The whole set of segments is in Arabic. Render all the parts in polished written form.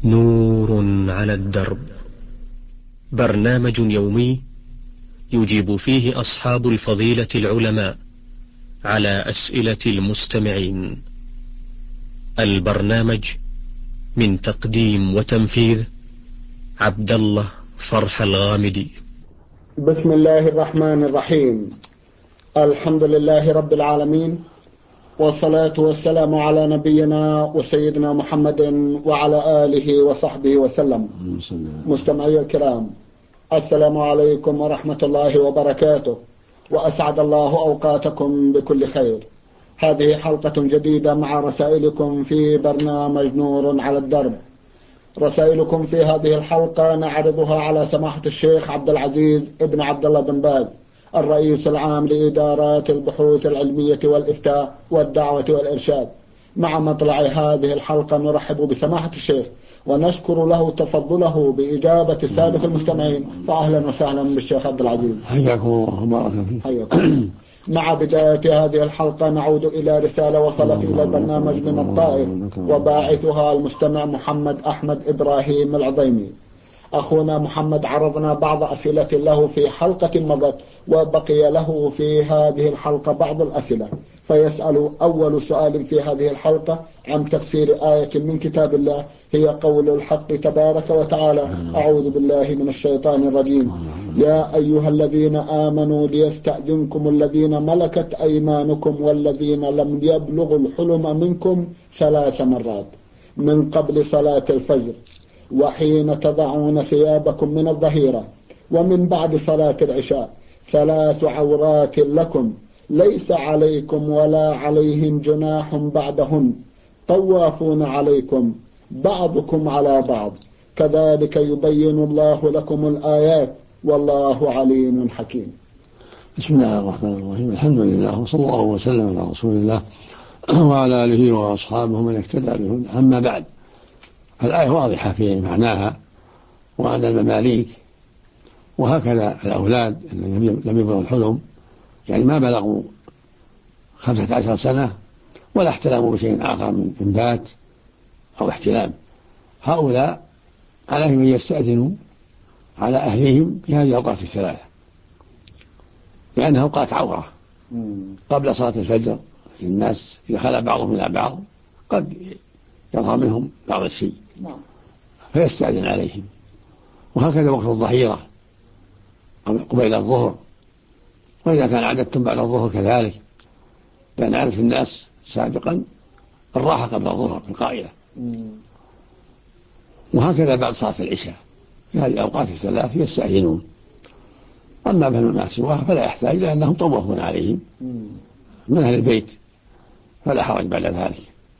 نور على الدرب، برنامج يومي يجيب فيه أصحاب الفضيلة العلماء على أسئلة المستمعين. البرنامج من تقديم وتنفيذ عبد الله فرح الغامدي. بسم الله الرحمن الرحيم. الحمد لله رب العالمين، والصلاة والسلام على نبينا وسيدنا محمد وعلى آله وصحبه وسلم. مستمعي الكرام، السلام عليكم ورحمة الله وبركاته، وأسعد الله أوقاتكم بكل خير. هذه حلقة جديدة مع رسائلكم في برنامج نور على الدرب. رسائلكم في هذه الحلقة نعرضها على سماحة الشيخ عبد العزيز ابن عبد الله بن باز، الرئيس العام لإدارات البحوث العلمية والإفتاء والدعوة والإرشاد. مع مطلع هذه الحلقة نرحب بسماحة الشيخ ونشكر له تفضله بإجابة السادة المستمعين، فأهلا وسهلا بالشيخ عبد العزيز. حياكم الله وبارك فيك. حياكم. مع بداية هذه الحلقة نعود إلى رسالة وصلت إلى البرنامج من الطائف، وباعثها المستمع محمد أحمد إبراهيم العظيمي. أخونا محمد عرضنا بعض أسئلة له في حلقة مضت، وبقي له في هذه الحلقة بعض الأسئلة، فيسأل أول سؤال في هذه الحلقة عن تفسير آية من كتاب الله، هي قول الحق تبارك وتعالى: أعوذ بالله من الشيطان الرجيم. يا أيها الذين آمنوا ليستأذنكم الذين ملكت أيمانكم والذين لم يبلغوا الحلم منكم 3 مرات من قبل صلاة الفجر، وحين تضعون ثيابكم من الظهيرة، ومن بعد صلاة العشاء، 3 عورات لكم ليس عليكم ولا عليهم جناح بعدهن، طوافون عليكم بعضكم على بعض، كذلك يبين الله لكم الآيات والله عليم حكيم. بسم الله الرحمن الرحيم. الحمد لله، وصلى الله وسلم على رسول الله وعلى آله وأصحابه من اهتدى بهدى. أما بعد، فالآية واضحة في معناها، وأن المماليك وهكذا الأولاد الذين لم يبلغوا الحلم، يعني ما بلغوا 15 سنة ولا احتلموا بشيء آخر من إنبات أو احتلام، هؤلاء عليهم أن يستأذنوا على أهلهم في هذه الأوقات الثلاثة، لأنها أوقات عورة. قبل صلاة الفجر الناس إذا خلى بعضهم إلى بعض قد يظهر منهم بعض الشيء فيستأذن عليهم، وهكذا وقت الظهيرة قبيل الظهر، وإذا كان عددتم بعد الظهر كذلك، لأن عادة الناس سابقا الراحة قبل الظهر في القائلة، وهكذا بعد صلاة العشاء. في هذه الأوقات الثلاث يستأذنون. أما ما سواها فلا يحتاج، لأنهم طوفون عليهم من أهل البيت، فلا حرج بعد ذلك.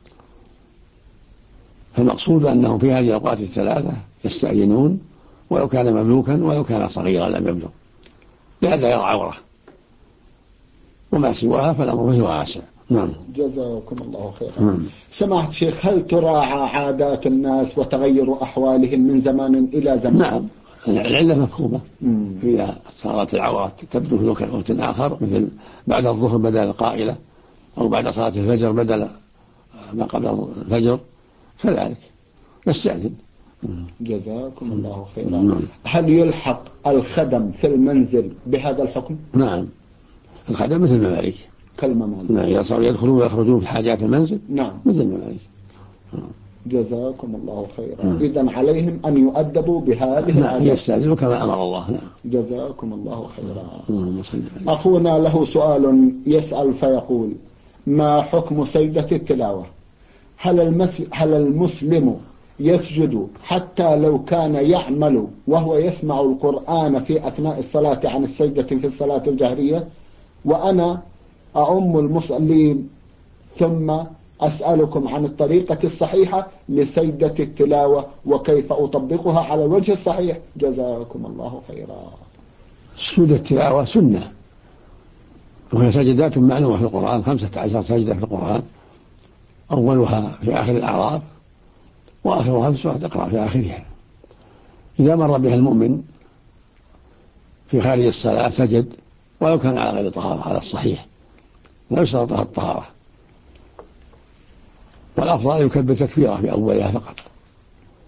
فالمقصود أنهم في هذه الأوقات الثلاثة يستأذنون، ولو كان مملوكا ولو كان صغيرا لم يبلغ، لئلا يرى عورة. وما سواها فالأمر فيه واسع. نعم. جزاكم الله خيرا. سماحة الشيخ، هل تراعى عادات الناس وتغير أحوالهم من زمان إلى زمان؟ نعم، العلة مفهومة. إذا صارت العورة تبدو في وقت آخر، مثل بعد الظهر بدل القائلة، أو بعد صلاة الفجر بدل ما قبل الفجر، فذلك يستأذن. جزاكم الله خيرا. هل يلحق الخدم في المنزل بهذا الحكم؟ نعم، الخدم مثل المماليك كالمماليك. نعم، إذا صاروا يدخلون ويخرجون في حاجات المنزل نعم مثل المماليك. جزاكم الله خيرا. إذن عليهم أن يؤدبوا بهذه العادات. يستأذنوا كما أمر الله. نعم. جزاكم الله خيرا. أخونا له سؤال يسأل فيقول: ما حكم سجدة التلاوة؟ هل المسلم يسجد حتى لو كان يعمل وهو يسمع القرآن في أثناء الصلاة عن السجدة في الصلاة الجهرية؟ وأنا أؤم المصلين، ثم أسألكم عن الطريقة الصحيحة لسجدة التلاوة وكيف أطبقها على الوجه الصحيح، جزاكم الله خيرا. سجود التلاوة سنة، وهي سجدات معلومة في القرآن، 15 سجدة في القرآن، أولها في آخر الأعراف، وآخرها في سورة اقرأ في آخرها. إذا مر بها المؤمن في خارج الصلاة سجد، ولو كان على غير طهارة، على الصحيح لا يشترط لها الطهارة، والأفضل يكبر تكبيرة في أولها فقط،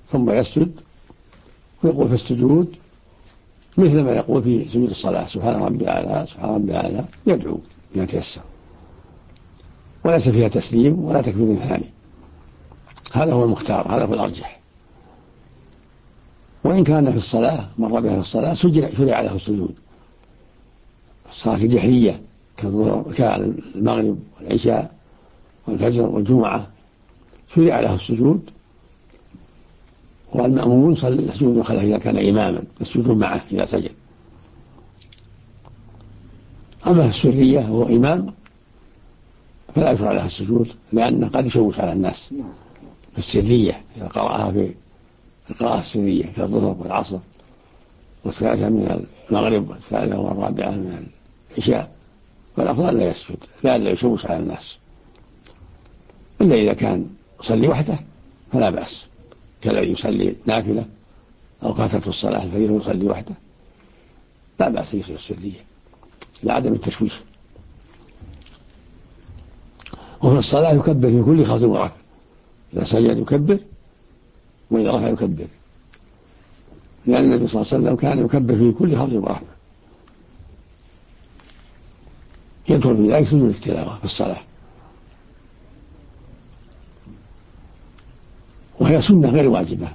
ثم يسجد ويقول في السجود مثل ما يقول في سجود الصلاة سبحان ربي الأعلى سبحان ربي الأعلى، يدعو بما تيسر وليس فيها تسليم ولا تكبير ثاني. هذا هو المختار، هذا هو الأرجح. وإن كان في الصلاة مر بها في الصلاة شرع له السجود، الصلاة الجهرية كالمغرب والعشاء والفجر والجمعة شرع له السجود، والمأمون يسجد خلفه إذا كان إماما يسجد معه إذا سجد. أما في السرية وهو إمام فلا يشرع له السجود، لأنه قد يشوش على الناس في السرية إذا قرأها في القراءة السرية كالظهر والعصر والثالثة من المغرب والثالثة والرابعة من العشاء، فالأفضل لا يسجد لئلا يشوش على الناس، إلا إذا كان يصلي وحده فلا بأس، كالذي يصلي نافلة أو فاتته الصلاة الفجر ويصلي وحده لا بأس يصلي السرية لعدم التشويش. وفي الصلاة يكبر في كل خفض ورفع، إذا سجد يكبر وإذا رفع يكبر، لأن النبي صلى الله عليه وسلم كان يكبر في كل خفض ورفع. يدخل في ذلك سجود التلاوة في الصلاة، وهي سنة غير واجبة،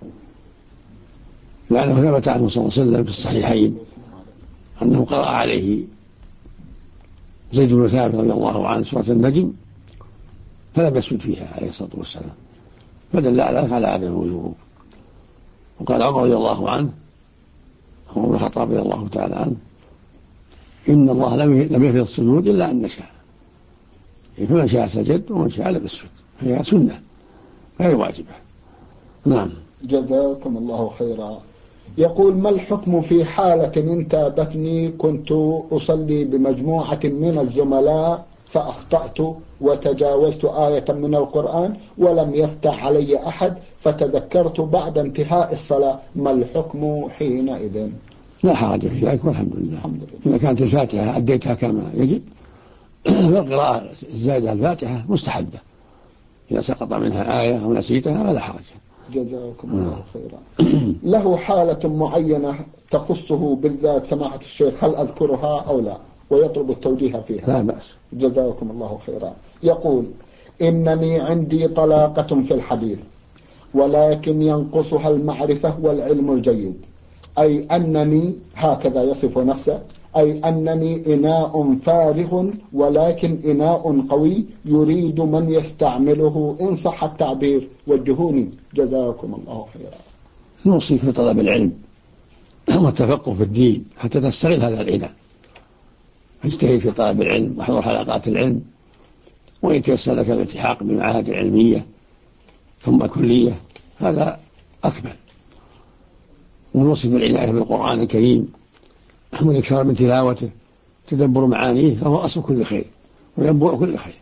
لأنه ثبت عنه صلى الله عليه وسلم في الصحيحين أنه قرأ عليه زيد بن ثابت رضي الله عنه سورة النجم فلم يسجد فيها عليه الصلاة والسلام، فدل على ذلك على عدم الوجوب. وقال عمر رضي الله عنه عمر بن الخطاب رضي الله تعالى عنه إن الله لم يفرض السجود إلا أن نشاء، فمن شاء سجد ومن شاء لم يسجد، فهي سنة غير واجبة. نعم. جزاكم الله خيرا. يقول: ما الحكم في حالة انتابتني كنت أصلي بمجموعة من الزملاء فأخطأت وتجاوزت آية من القرآن ولم يفتح علي أحد، فتذكرت بعد انتهاء الصلاة، ما الحكم حينئذ؟ لا حرج في ذلك والحمد لله. إذا كانت الفاتحة أديتها كما يجب فالقراءة الزائدة الفاتحة مستحبة، إذا سقط منها آية أو نسيتها فلا حرج. جزاكم الله خيرا. له حالة معينة تخصه بالذات سماحة الشيخ، هل أذكرها أو لا؟ ويطلب التوجيه فيها. لا بأس. جزاكم الله خيرا. يقول: إنني عندي طلاقة في الحديث، ولكن ينقصها المعرفة والعلم الجيد، أي أنني، هكذا يصف نفسه، أي أنني إناء فارغ ولكن إناء قوي يريد من يستعمله إن صح التعبير، وجهوني جزاكم الله خيرا. نوصيك في طلب العلم والتفقه في الدين حتى تستغل هذا العناء، اجتهد في طلب العلم واحضر حلقات العلم، وإن تيسر لك الالتحاق بالمعاهد العلمية ثم الكلية هذا أكمل. ونوصي بالعناية بالقرآن الكريم والإكثار من تلاوته تدبر معانيه، فهو أصل كل خير وينبوع كل خير.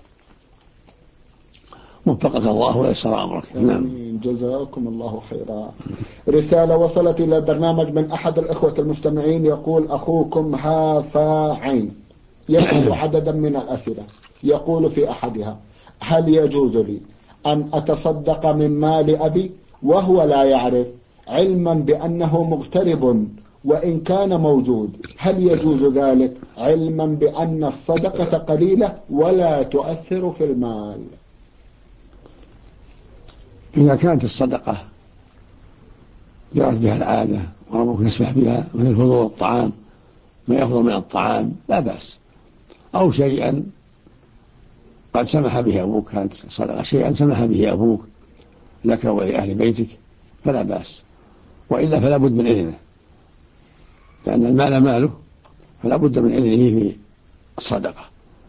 وفقك الله ويسر أمرك. نعم. جزاكم الله خيرا. رسالة وصلت إلى البرنامج من أحد الإخوة المستمعين، يقول: أخوكم هافا عين يسأل عددا من الأسئلة. يقول في أحدها: هل يجوز لي أن أتصدق من مال أبي وهو لا يعرف، علما بأنه مغترب وإن كان موجود؟ هل يجوز ذلك علما بأن الصدقة قليلة ولا تؤثر في المال؟ إذا كانت الصدقة جرت بها العادة وأبوك يسمح بها مثل فضول الطعام، ما يفضل من الطعام لا بأس، أو شيئا قد سمح به أبوك، كانت صدقة شيئا سمح به أبوك لك ولأهل بيتك فلا بأس، وإلا فلا بد من إذنه، لأن المال ماله فلا بد من إذنه في الصدقة.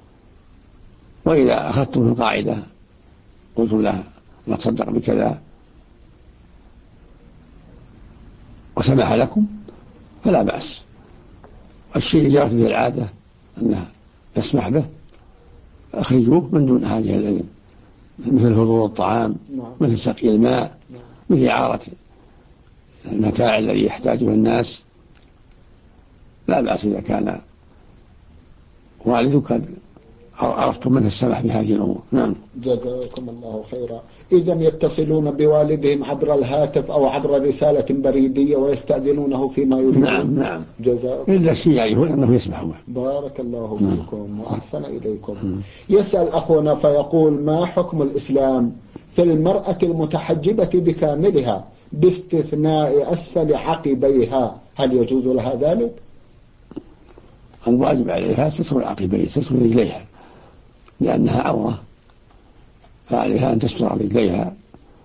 وإذا أخذتم القاعدة قلتم له نتصدق بكذا وسمح لكم فلا بأس. الشيء اللي جرت به العادة أنها تسمح به أخرجوه من دون هذه الإذن، مثل فضول الطعام، مثل سقي الماء، مثل إعارة المتاع الذي يحتاجه الناس، لا بأس إذا كان والدك عرفتم منه السمح بهذه الأمور. نعم. جزاكم الله خيرا. إذا يتصلون بوالدهم عبر الهاتف أو عبر رسالة بريدية ويستأذنونه فيما يريدون. نعم نعم. جزاكم إلا الشيء يعرفون أنه يسمح به. بارك الله فيكم وأحسن إليكم. يسأل أخونا فيقول: ما حكم الإسلام في المرأة المتحجبة بكاملها باستثناء أسفل عقبيها؟ هل يجوز لها ذلك؟ الواجب عليها ستر العقبين، ستر رجليها، لأنها عورة، فعليها أن تستر رجليها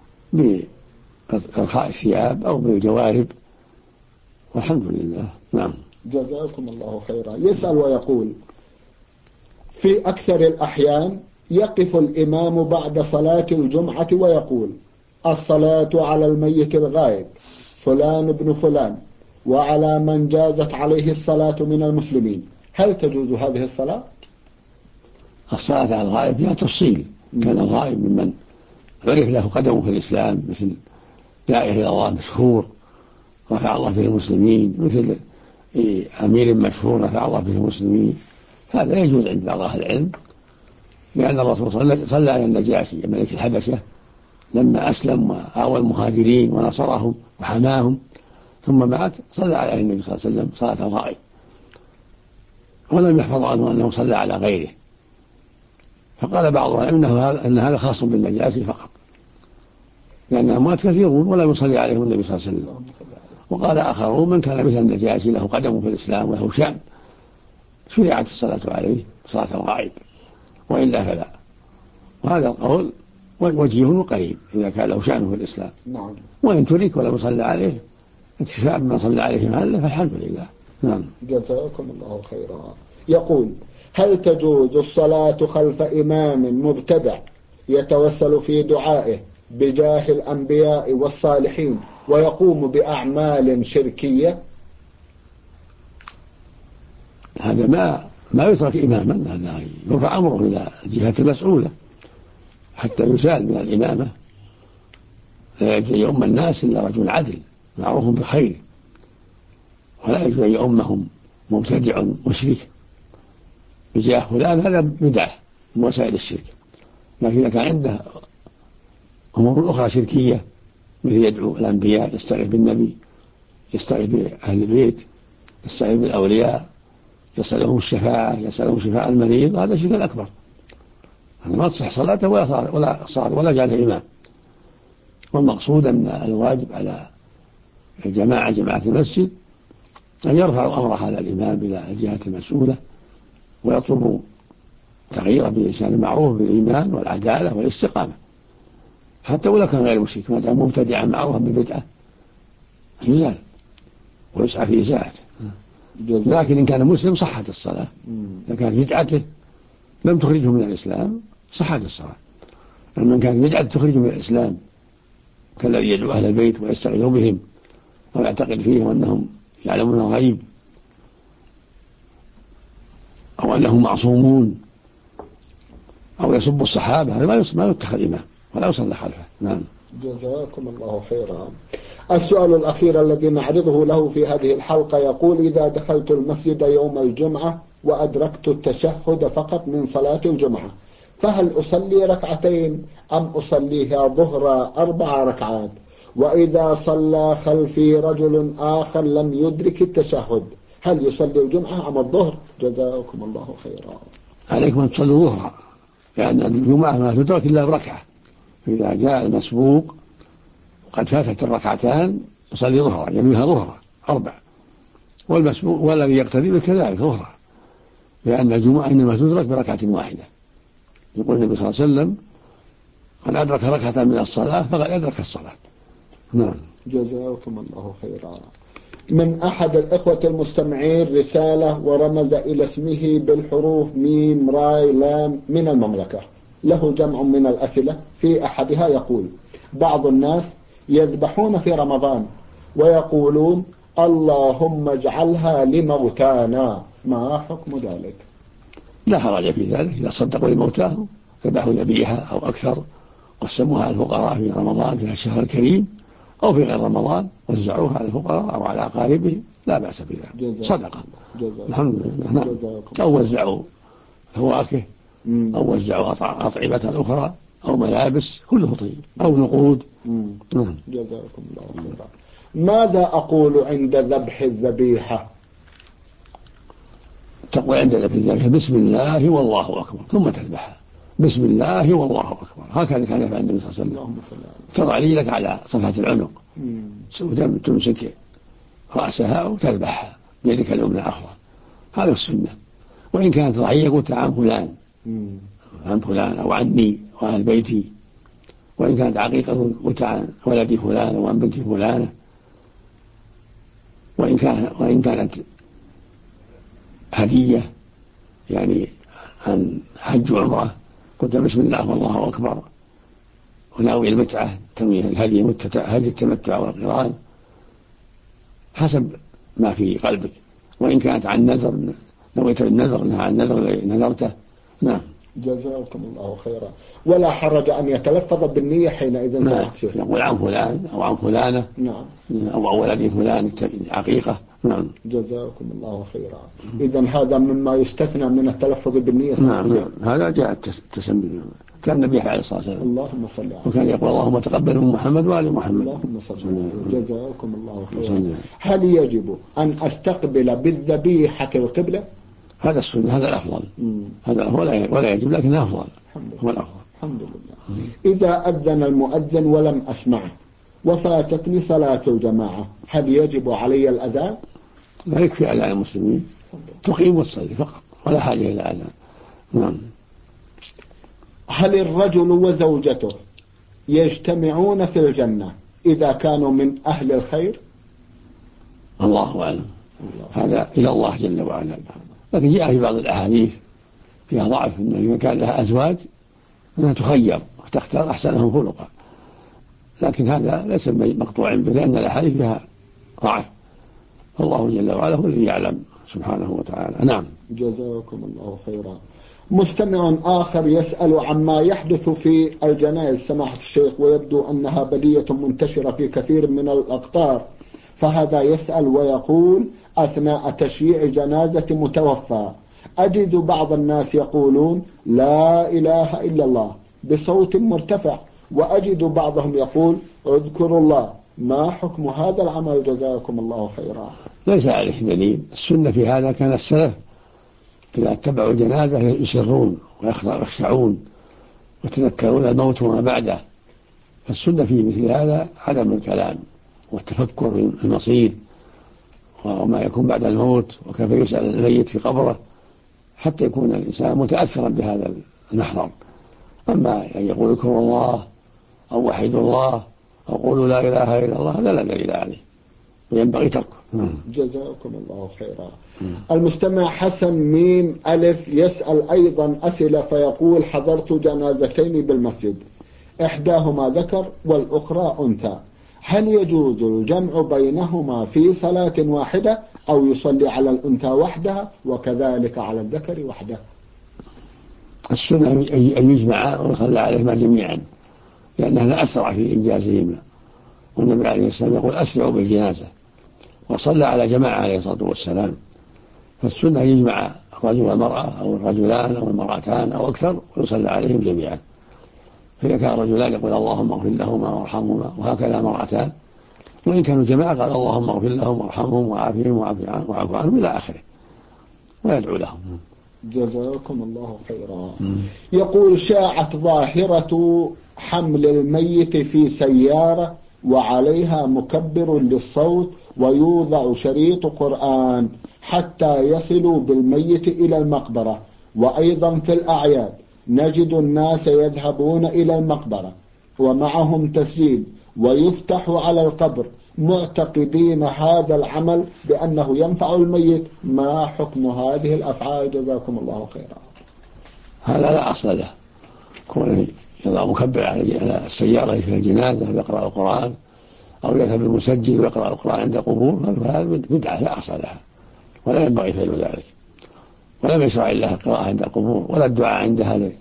بإرخاء الثياب أو بالجوارب، والحمد لله. نعم. جزاكم الله خيرا. يسأل ويقول: في أكثر الأحيان يقف الإمام بعد صلاة الجمعة ويقول: الصلاة على الميت الغائب فلان ابن فلان وعلى من جازت عليه الصلاة من المسلمين. هل تجوز هذه الصلاة؟ الصلاة على الغائب فيها تفصيل. كان الغائب ممن عرف له قدمه في الإسلام، مثل داعية إلى الله مشهور رفع الله به المسلمين، مثل أمير مشهور رفع الله به المسلمين، هذا يجوز عند بعض أهل العلم، لأن الرسول صلى على النجاشي ملك الحبشة لما أسلم وآوى المهاجرين ونصرهم وحماهم ثم مات، صلى عليه النبي صلى الله عليه وسلم صلاة الغائب، ولم يحفظ عنه أنه صلى على غيره. فقال بعضهم أن هذا خاص بالنجاشي فقط، لأن الأموات كثيرون ولا يصلي عليهم النبي صلى الله عليه وسلم. وقال آخرون: من كان مثل النجاشي له قدم في الإسلام وله شأن شرعت الصلاة عليه صلاة الغائب، وإلا فلا. وهذا القول وجيه وقريب إذا كان له شأن في الإسلام. نعم. وإن ترك ولم يصلى عليه اكتفاء بما صلى عليه محله فالحمد لله. نعم. جزاكم الله خيرا. يقول: هل تجوز الصلاة خلف إمام مبتدع يتوسل في دعائه بجاه الأنبياء والصالحين ويقوم بأعمال شركية؟ هذا ما يترك إماما، هذا يرفع أمره إلى الجهة المسؤولة حتى يزال من الإمامة. لا يجوز أن يؤم الناس إلا رجل عدل معروف بخير، ولا يجوز أن يؤمهم مبتدع مشرك بجاه فلان، هذا بدعة من وسائل الشرك. لكن إذا كان عنده أمور أخرى شركية مثل يدعو الأنبياء، يستغيث بالنبي، يستغيث بأهل البيت، يستغيث بالأولياء، يسألهم الشفاعة، يسألهم شفاء المريض، هذا شرك أكبر، هذا ما تصح صلاته ولا جعله إمام. والمقصود أن الواجب على جماعة المسجد أن يرفعوا أمر هذا الإمام إلى الجهة المسؤولة ويطلبوا تغييره بلسان معروف بالإيمان والعدالة والاستقامة، حتى ولو كان غير مشرك ما دام مبتدعا معروفا ببدعة يزال ويسعى في إزالته. لكن إن كان مسلم صحت الصلاة، إذا كانت بدعته لم تخرجه من الإسلام صحت الصلاة. أما إن كانت بدعة تخرجه من الإسلام كالذي يدعو أهل البيت ويستغيث بهم أو يعتقد فيهم أنهم يعلمون الغيب أو أنهم معصومون أو يسب الصحابة، هذا ما يتخذ إمام ولا يصلى خلفه. نعم. جزاكم الله خيرا. السؤال الأخير الذي نعرضه له في هذه الحلقة يقول: إذا دخلت المسجد يوم الجمعة وأدركت التشهد فقط من صلاة الجمعة، فهل أصلي ركعتين أم أصليها ظهر 4 ركعات؟ وإذا صلى خلفي رجل آخر لم يدرك التشهد، هل يصلي الجمعة أم الظهر؟ جزاكم الله خيرا. عليكم أن تصلوا ظهرا، لأن الجمعة ما تدرك إلا بركعة، فإذا جاء المسبوق وقد فاتت الركعتان يصلي ظهرا، ينويها ظهرا 4، والمسبوق والذي يقتدي كذلك ظهرا، لأن الجمعة إنما تدرك بركعة واحدة. يقول النبي صلى الله عليه وسلم: من أدرك ركعة من الصلاة فقد أدرك الصلاة. نعم. جزاكم الله خيرا. من أحد الإخوة المستمعين رسالة ورمز إلى اسمه بالحروف ميم راي لام من المملكة، له جمع من الأسئلة. في أحدها يقول: بعض الناس يذبحون في رمضان ويقولون اللهم اجعلها لموتانا، ما حكم ذلك؟ لا حرج في ذلك، إذا صدقوا لموتاهم ذبحوا ذبيحة أو أكثر قسموها على الفقراء في رمضان في الشهر الكريم أو في غير رمضان وزعوها على الفقراء أو على أقاربهم، لا بأس بذلك، صدقة الحمد لله. أو وزعوا فواكه أو وزعوا أطعمة أخرى أو ملابس كله طيب أو نقود. جزاكم الله خيرا. ماذا أقول عند ذبح الذبيحة؟ تقول عند ذبح الذبيحة بسم الله والله أكبر ثم تذبحها. بسم الله والله أكبر، هكذا كان يفعل النبي صلى الله عليه وسلم. تضع رجلك على صفحة العنق وتمسك رأسها وتذبحها بيدك اليمنى أفضل، هذا السنة. وإن كانت ضحية قلت عن فلان عن فلان أو عني وأهل بيتي، وإن كانت عقيقة قلت عن ولدي فلان أو عن بنتي فلانة، وإن كانت هدية يعني عن حج وعمرة قلت بسم الله والله أكبر وناوي المتعة تنوي الهدي هدي التمتع والقران حسب ما في قلبك. وإن كانت عن نذر نويت النذر عن نذر نذرته. نعم. جزاكم الله خيرا. ولا حرج أن يتلفظ بالنية حينئذ. نعم. يقول عن فلان أو عن فلانة. نعم. أو ولدي فلان عقيقة. نعم. جزاكم الله خيرا. إذن هذا مما يستثنى من التلفظ بالنية. نعم. هذا جاء التسمي. كان النبي عليه الصلاة والسلام اللهم صل عليه وكان يقول اللهم تقبل من محمد وآل محمد. اللهم صل عليه. جزاكم الله خيرا. هل يجب أن أستقبل بالذبيحة القبلة؟ هذا السنة، هذا الأفضل. هذا ولا يجب لكن أفضل. هو الأفضل. الحمد لله. إذا أذن المؤذن ولم أسمعه وفاتتني صلاة الجماعة هل يجب علي الأذان؟ لا، يكفي أذان المسلمين تقيم وتصلي فقط ولا حاجة إلى أذان. نعم. هل الرجل وزوجته يجتمعون في الجنة إذا كانوا من أهل الخير؟ الله أعلم، هذا إلى الله جل وعلا. لكن جاء في بعض الأحاديث فيها ضعف أنه إذا كان لها أزواج أنها تخير وتختار أحسنهم خلقا، لكن هذا ليس مقطوع به لأن الأحاديث فيها ضعف. الله جل وعلا هو الذي يعلم سبحانه وتعالى. نعم. جزاكم الله خيرا. مستمع آخر يسأل عما يحدث في الجنائز سماحة الشيخ، ويبدو أنها بلية منتشرة في كثير من الأقطار، فهذا يسأل ويقول أثناء تشييع جنازة متوفى أجد بعض الناس يقولون لا إله إلا الله بصوت مرتفع، وأجد بعضهم يقول اذكروا الله، ما حكم هذا العمل؟ جزاكم الله خيرا. ليس عليه دليل. السنة في هذا كان السلف إذا اتبعوا الجنازة يسرون ويخشعون ويتذكرون الموت وما بعده. فالسنة في مثل هذا عدم الكلام والتفكر في المصير وما يكون بعد الموت وكيف يسأل الميت في قبره حتى يكون الإنسان متأثرا بهذا المحضر. أما أن يقول اذكروا الله أو وحدوا الله أو قولوا لا إله إلا الله هذا لا دليل عليه وينبغي تركه. جزاكم الله خيرا. المستمع حسن ميم ألف يسأل أيضا أسئلة فيقول حضرت جنازتين بالمسجد، إحداهما ذكر والأخرى أنثى، هل يجوز الجمع بينهما في صلاة واحدة أو يصلي على الأنثى وحدها وكذلك على الذكر وحده؟ السنة أن يجمع ويصلى عليهما جميعا لأنها لا أسرع في إنجازهما، والنبي عليه السلام يقول أسرعوا بالجنازة، وصلى على جماعة عليه الصلاة والسلام. فالسنة يجمع الرجل والمرأة أو الرجلان أو المرأتان أو أكثر ويصلى عليهم جميعا. فإذا كان رجلان يقول اللهم اغفر لهما وارحمهما، وهكذا مرأتان، وإن كانوا جماعة قال اللهم اغفر لهم وارحمهم وعافهم واعف عنهم إلى آخره ويدعو لهم. جزاكم الله خيرا. يقول شاعت ظاهرة حمل الميت في سيارة وعليها مكبر للصوت ويوضع شريط قرآن حتى يصلوا بالميت إلى المقبرة، وأيضا في الأعياد نجد الناس يذهبون إلى المقبرة ومعهم تسجيل ويفتح على القبر معتقدين هذا العمل بأنه ينفع الميت، ما حكم هذه الأفعال؟ جزاكم الله خيرا. هذا لا أصل له، كونه يضع مكبر على السيارة في الجنازة ويقرأ القرآن أو يذهب المسجل ويقرأ القرآن عند قبور، هذا بدعة لا أصل لها ولا ينبغي فعل ذلك، ولم يشرع الله القراءة عند القبور ولا الدعاء عندها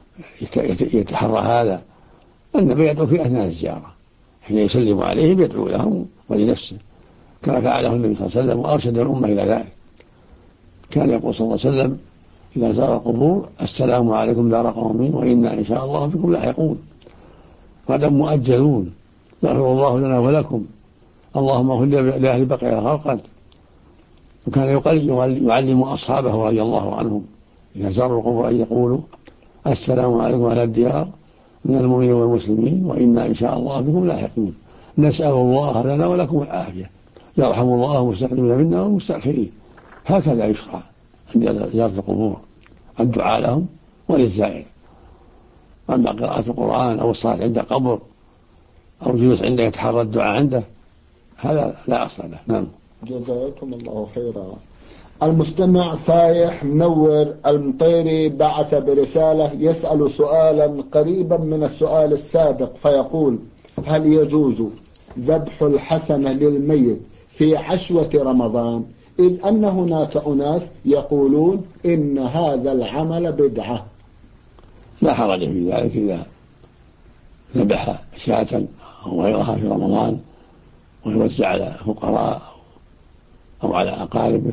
يتحرى هذا. النبي يدعو في أثناء الزيارة حين يسلم عليهم يدعو لهم ولنفسه كما فعله النبي صلى الله عليه وسلم وأرشد الأمة إلى ذلك. كان يقول صلى الله عليه وسلم إذا زار القبور: السلام عليكم دار قوم وإنا إن شاء الله بكم لاحقون، غدا مؤجلون، يغفر الله لنا ولكم، اللهم اغفر لأهل بقية الغرقد. وكان يعلم أصحابه رضي الله عنهم إذا زاروا القبور أن يقولوا: السلام عليكم أهل الديار من المؤمنين والمسلمين وإنا إن شاء الله بكم لاحقون، نسأل الله لنا ولكم العافية، يرحم الله المستقدمين منا والمستأخرين. هكذا يشرع عند زيارة القبور، الدعاء لهم وللزائر. أما قراءة القرآن أو الصلاة عند قبر أو جلوس عنده يتحرى الدعاء عنده، هذا لا أصل له. نعم. جزاكم الله خيرا. المستمع فايح منور المطيري بعث برسالة يسأل سؤالا قريبا من السؤال السابق، فيقول: هل يجوز ذبح الحسنة للميت في عشوة رمضان؟ إذ أن هناك أناس يقولون إن هذا العمل بدعة. لا حرج في ذلك إذا ذبح شاة أو غيرها في رمضان ويوزع على فقراء أو على أقاربه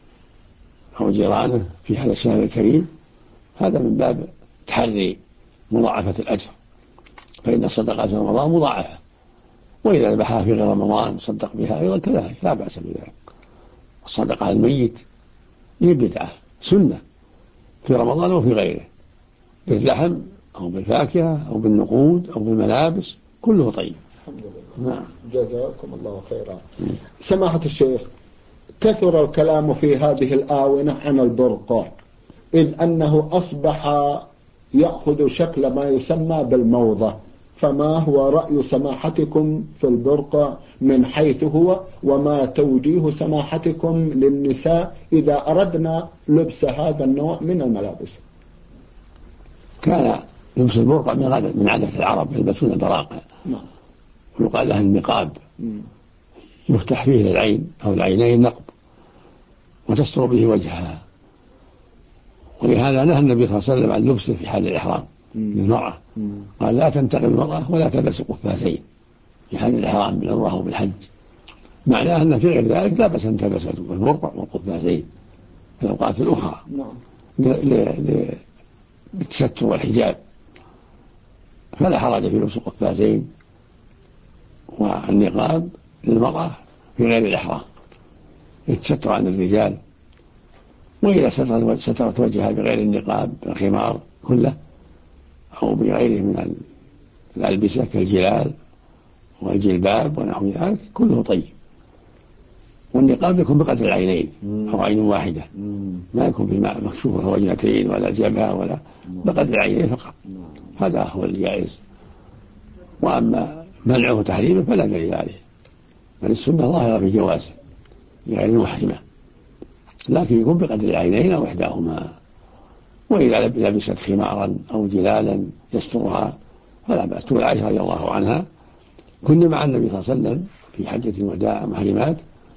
أو جيرانه في هذا الشهر الكريم، هذا من باب تحري مضاعفة الأجر، فإن الصدقات في رمضان مضاعفة، وإذا ذبحها في غير رمضان صدق بها أيضا كذلك، لا بأس بذلك. الصدقة على الميت هي بدعة سنة في رمضان وفي غيره، باللحم أو بالفاكهة أو بالنقود أو بالملابس، كله طيب. الحمد لله. نعم. جزاكم الله خيرا. سماحة الشيخ، كثر الكلام في هذه الآونة عن البرقع، إذ أنه أصبح يأخذ شكل ما يسمى بالموضة، فما هو رأي سماحتكم في البرقع من حيث هو، وما توجيه سماحتكم للنساء إذا أردنا لبس هذا النوع من الملابس؟ كان لبس البرقع من عادة العرب يلبسون البراقع، ويقال لها النقاب، يفتح فيه العين أو العينين نقب وتستر به وجهها، ولهذا نهى النبي صلى الله عليه وسلم عن لبسه في حال الإحرام للمرأة، قال: لا تنتقب المرأة ولا تلبس قفازين في حال الإحرام بالعمرة وبالحج، معناه أن في غير ذلك لا بأس أن تلبس البرقع والقفازين في الأوقات الأخرى للتستر والحجاب، فلا حرج في لبس القفازين والنقاب للمرأة في غير الإحرام للتستر عن الرجال. وإذا سترت وجهها بغير النقاب الخمار كله أو بغيره من الألبسة كالجلال والجلباب ونحو ذلك كله طيب. والنقاب يكون بقدر العينين أو عين واحدة، ما يكون في مكشوفة وجنتين ولا جبهة ولا، بقدر العينين فقط، هذا هو الجائز. وأما منعه وتحريمه فلا دليل عليه، بل السنة ظاهرة في جوازه لغير المحرمة، لكن يكون بقدر العينين أو إحداهما. وإذا لبست خمارا أو جلالا يسترها فلا بأس. تقول عائشة رضي الله عنها: كنا مع النبي صلى الله عليه وسلم في حجة الوداع محرمات،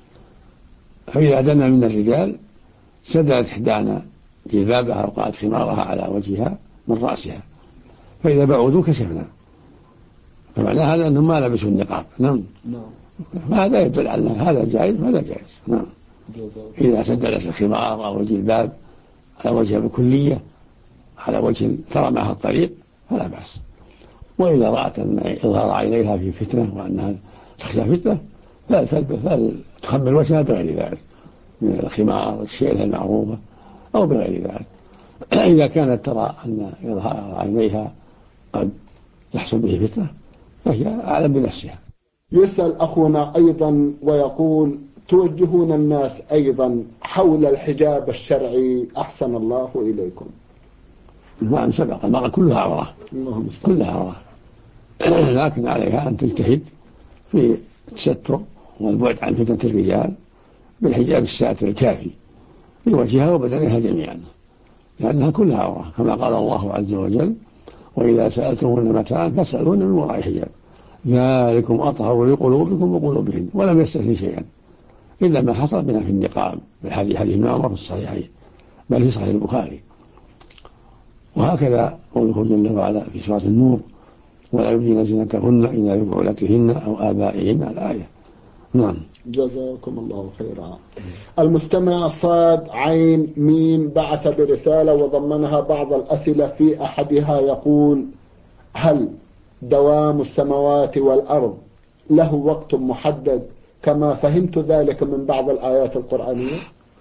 فإذا دنا من الرجال سدلت إحدانا جلبابها وقعت خمارها على وجهها من رأسها، فإذا بعودوا كشفنا، فمعنى هذا أنهم ما لبسوا النقاب. نعم. فهذا يدل على هذا جائز وهذا جائز. نعم. إذا سدلت الخمار أو الجلباب على وجهها بكلية على وجه ترى معها الطريق فلا بأس. وإذا رأت أن إظهار عينيها في فتنة وأنها تخشى فتنة فلتخمر وجهها بغير ذلك من الخمار الشيلة المعروفة أو بغير ذلك، إذا كانت ترى أن إظهار عينيها قد يحصل به فتنة فهي أعلم بنفسها. يسأل أخونا أيضا ويقول: توجهون الناس أيضا حول الحجاب الشرعي أحسن الله إليكم. نعم، سبق المرأة كلها عورة، كلها عورة، لكن عليها أن تجتهد في التستر والبعد عن فتنة الرجال بالحجاب الساتر الكافي في وجهها وبدنها جميعا، لأنها كلها عورة، كما قال الله عز وجل: وإذا سألتموهن متاعا فاسألوهن من وراء حجاب ذلكم أطهر لقلوبكم وقلوبهن. ولم يستثني شيئا إلا ما حصل بنا في النقاب بالحديث ابن عمر في الصحيحين بل في صحيح البخاري. وهكذا قوله جل وعلا في سورة النور: ولا يبدين زينتهن إلا لبعولتهن أو آبائهن، الآية. نعم. جزاكم الله خيرا. المستمع صاد عين ميم بعث برسالة وضمنها بعض الأسئلة، في أحدها يقول: هل دوام السماوات والأرض له وقت محدد كما فهمت ذلك من بعض الآيات القرآنية؟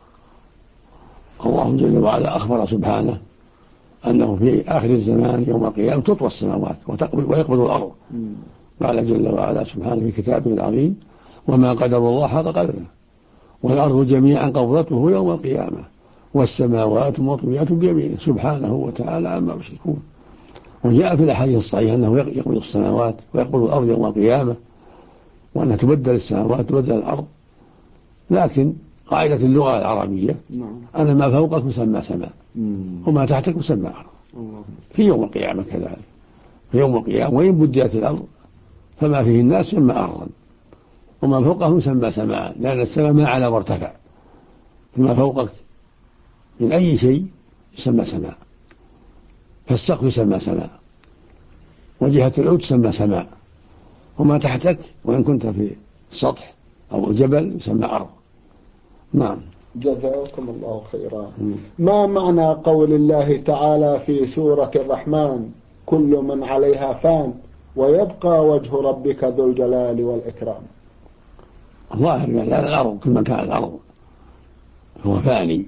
الله جل وعلا أخبر سبحانه أنه في آخر الزمان يوم القيامة تطوى السماوات ويقبض الأرض. قال جل وعلا سبحانه في كتابه العظيم: وما قدر الله حق قدره والأرض جميعا قبضته يوم القيامة والسماوات مطويات بيمينه سبحانه وتعالى عما يشركون. وجاء في الأحاديث الصحيحة أنه يقبض السماوات ويقبض الأرض يوم القيامة، وأنها تبدل السماوات تبدل الأرض. لكن قاعدة اللغة العربية أن ما فوقك يسمى سماء وما تحتك يسمى أرض. في يوم القيامة كذلك، في يوم القيامة وإن بديت الأرض فما فيه الناس يسمى أرضا، وما فوقه يسمى سماء، لأن السماء ما على وارتفع، فيما فوقك من أي شيء يسمى سماء. فالسقف يسمى سماء، وجهة العود تسمى سماء، وما تحتك وإن كنت في السطح أو الجبل يسمى أرض. نعم. جزاكم الله خيرا. ما معنى قول الله تعالى في سورة الرحمن: كل من عليها فان ويبقى وجه ربك ذو الجلال والإكرام؟ ظاهر يعني على الأرض، كل من كان على الأرض هو فاني.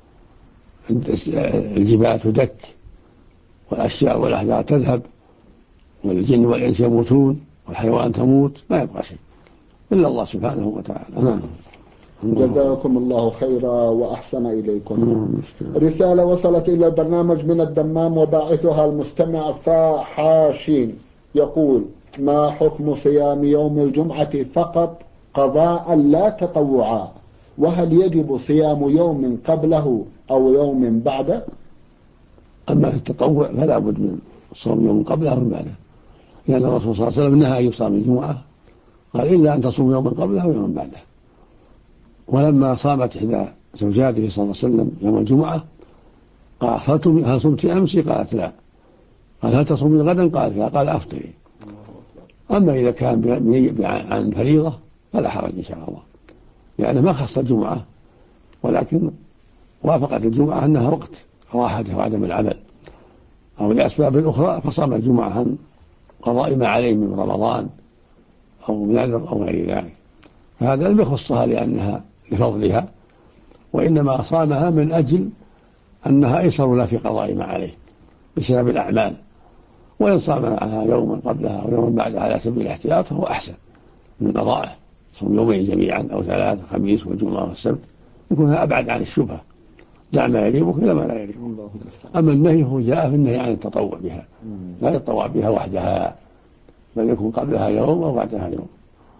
الجبال تدك والأشياء والأحجار تذهب والجن والإنس يموتون والحيوان تموت، ما يبقى شيء إلا الله سبحانه وتعالى. نعم. جزاكم الله خيرا وأحسن إليكم. رسالة وصلت إلى البرنامج من الدمام وباعثها المستمع فحاشين، يقول: ما حكم صيام يوم الجمعة فقط قضاء لا تطوعا؟ وهل يجب صيام يوم قبله أو يوم بعده؟ أما في التطوع فلا بد من صوم يوم قبله أو بعده، لأن الرسول صلى الله عليه وسلم نهى أن يصام الجمعة، قال: إلا أن تصوم يوما قبله أو يوما بعده. ولما صامت إحدى زوجاته صلى الله عليه وسلم يوم الجمعة قال: هل صمت أمس؟ قالت: لا. قال: هل تصومين غدا؟ قالت: لا. قال: أفطري. أما إذا كان عن فريضة فلا حرج إن شاء الله، لأنه ما خص الجمعة، ولكن وافقت الجمعة أنها وقت راحته وعدم العمل، أو لأسباب أخرى فصام الجمعة عن قضاء ما عليه من رمضان أو من نذر أو غير ذلك، فهذا لم يخصها لأنها لفضلها، وإنما صامها من أجل أنها أيسر لا في قضاء ما عليه بسبب الأعمال. وإن صام معها يوما قبلها أو يوما بعدها على سبيل الاحتياط فهو أحسن من قضائه، صوم يومين جميعا أو ثلاثة، الخميس والجمعة والسبت، يكونها أبعد عن الشبهة، دع ما يريبك إلى ما لا يريبك. أما النهي هو جاء في النهي عن التطوع بها، لا يتطوع بها وحدها، بل يكون قبلها يوم أو بعدها يوم.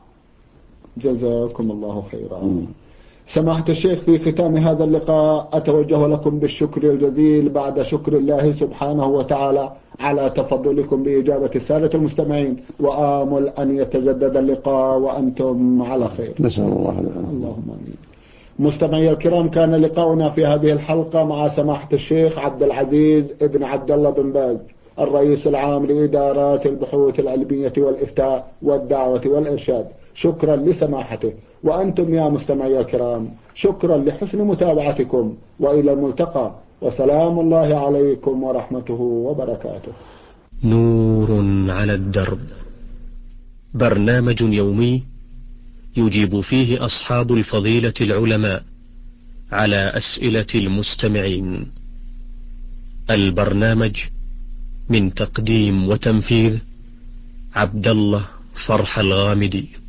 جزاكم الله خيرا. سماحة الشيخ، في ختام هذا اللقاء أتوجه لكم بالشكر الجزيل بعد شكر الله سبحانه وتعالى على تفضلكم بإجابة السادة المستمعين، وآمل أن يتجدد اللقاء وأنتم على خير. نسأل الله العافية. اللهم آمين. مستمعي الكرام، كان لقاؤنا في هذه الحلقة مع سماحة الشيخ عبد العزيز ابن عبد الله بن باز، الرئيس العام لإدارات البحوث العلمية والإفتاء والدعوة والإرشاد. شكرا لسماحته، وأنتم يا مستمعي الكرام شكرا لحسن متابعتكم، وإلى الملتقى، وسلام الله عليكم ورحمته وبركاته. نور على الدرب، برنامج يومي يجيب فيه أصحاب الفضيلة العلماء على أسئلة المستمعين. البرنامج من تقديم وتنفيذ عبد الله فرح الغامدي.